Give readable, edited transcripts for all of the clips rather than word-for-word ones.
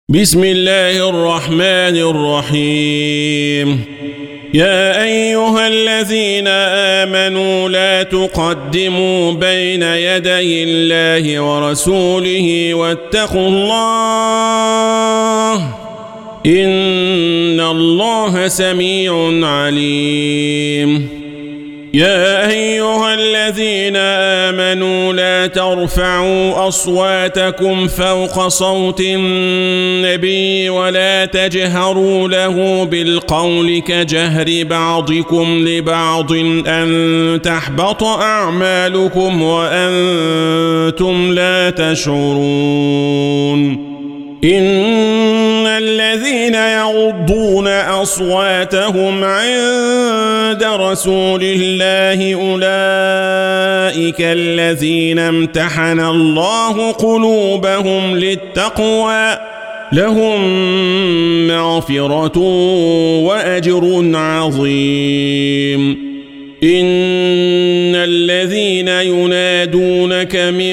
بسم الله الرحمن الرحيم. يا أيها الذين آمنوا لا تقدموا بين يدي الله ورسوله واتقوا الله إن الله سميع عليم. يا أيها الذين آمنوا لا ترفعوا أصواتكم فوق صوت النبي ولا تجهروا له بالقول كجهر بعضكم لبعض أن تحبط أعمالكم وأنتم لا تشعرون. إن الذين يغضون أصواتهم عند رسول الله أولئك الذين امتحن الله قلوبهم للتقوى لهم مغفرة وأجر عظيم. إن الذين ينادونك من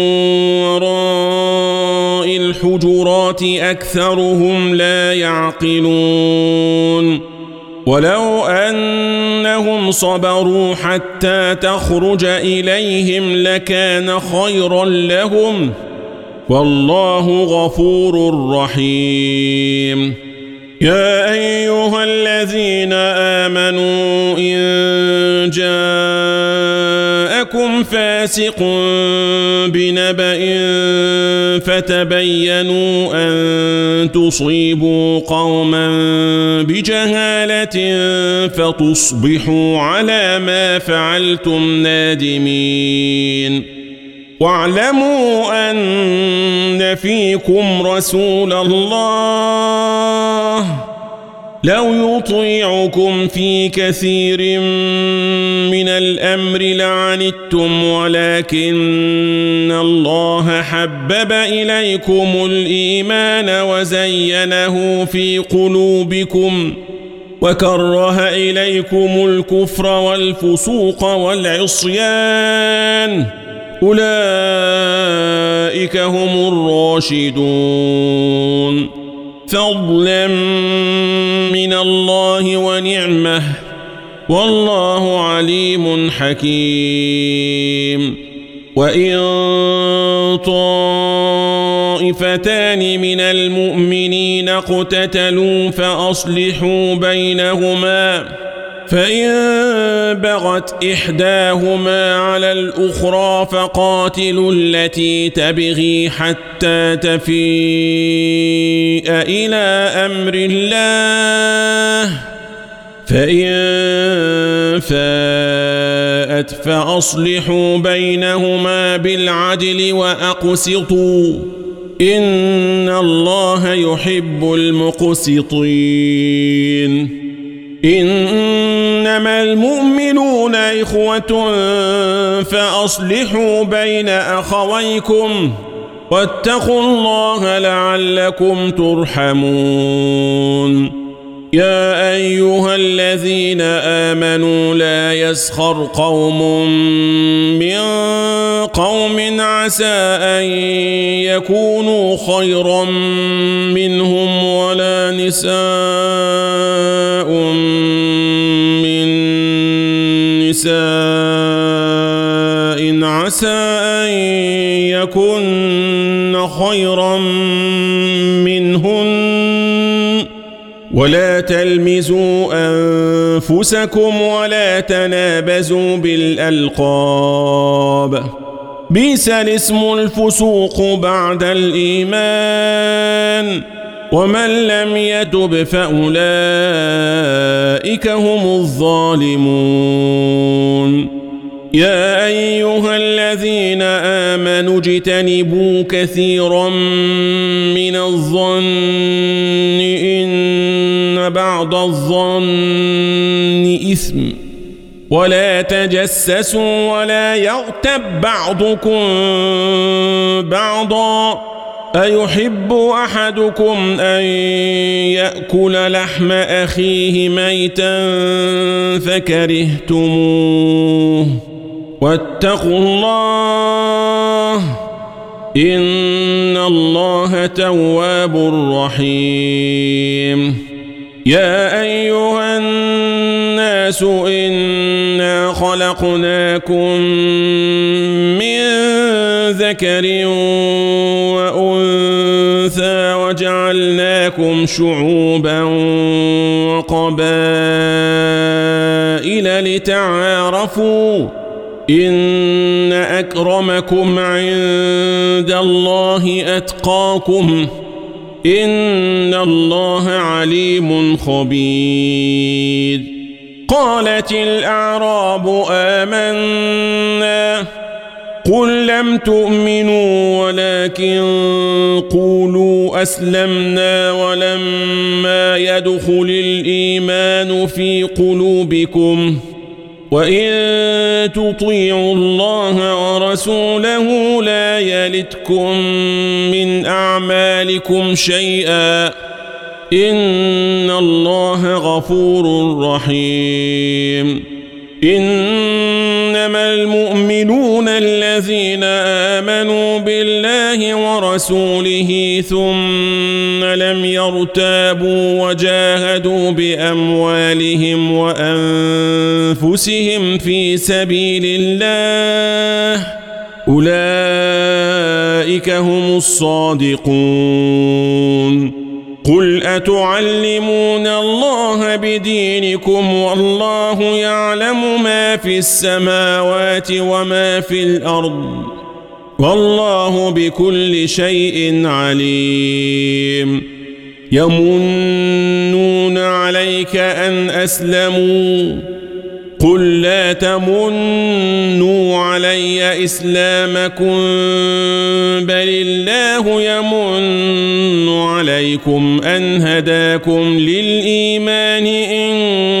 وراء الحجرات أكثرهم لا يعقلون. ولو أنهم صبروا حتى تخرج إليهم لكان خيرا لهم والله غفور رحيم. يا أيها الذين آمنوا إن جاءكم فاسق بنبأ فتبينوا أن تصيبوا قوما بجهالة فتصبحوا على ما فعلتم نادمين. واعلموا أن فيكم رسول الله لو يطيعكم في كثير من الأمر لعنتم ولكن الله حبب إليكم الإيمان وزينه في قلوبكم وكره إليكم الكفر والفسوق والعصيان أولئك هم الراشدون فضلا من الله ونعمه والله عليم حكيم. وإن طائفتان من المؤمنين اقتتلوا فأصلحوا بينهما فإن بغت إحداهما على الأخرى فقاتلوا التي تبغي حتى تفيء إلى أمر الله فإن فاءت فأصلحوا بينهما بالعدل وأقسطوا إن الله يحب المقسطين. إنما المؤمنون إخوة فأصلحوا بين أخويكم واتقوا الله لعلكم ترحمون. يا أيها الذين آمنوا لا يسخر قوم من قوم عسى أن يكونوا خيرا منهم ولا نساء من نساء عسى أن يكن خيرا منهن ولا تلمزوا أنفسكم ولا تنابزوا بالألقاب بئس الاسم الفسوق بعد الإيمان ومن لم يتب فأولئك هم الظالمون. يا أيها الذين آمنوا اجتنبوا كثيرا من الظن إن بعض الظن إثم ولا تجسسوا ولا يغتب بعضكم بعضا أيحب أحدكم أن يأكل لحم أخيه ميتا فكرهتموه واتقوا الله إن الله تواب رحيم يا أيها الناس إنا خلقناكم من ذكر وأنثى وجعلناكم شعوبا وقبائل لتعارفوا إن أكرمكم عند الله أتقاكم إن الله عليم خبير قالت الأعراب آمنا قل لم تؤمنوا ولكن قولوا أسلمنا ولما يدخل الإيمان في قلوبكم وإن تطيعوا الله ورسوله لا يلتكم من أعمالكم شيئا إن الله غفور رحيم إنما المؤمنون الذين آمنوا بالله ورسوله ثم لم يرتابوا وجاهدوا بأموالهم وأنفسهم في سبيل الله أولئك هم الصادقون قل أتعلمون الله بدينكم والله يعلم ما في السماوات وما في الأرض والله بكل شيء عليم يمنون عليك أن أسلموا قل لا تمنوا علي إسلامكم بل الله يمن عليكم أن هداكم للإيمان إن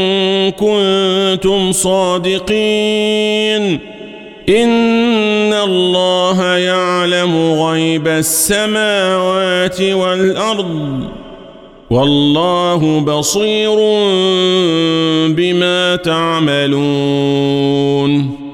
كنتم صادقين إن الله يعلم غيب السماوات والأرض والله بصير بما تعملون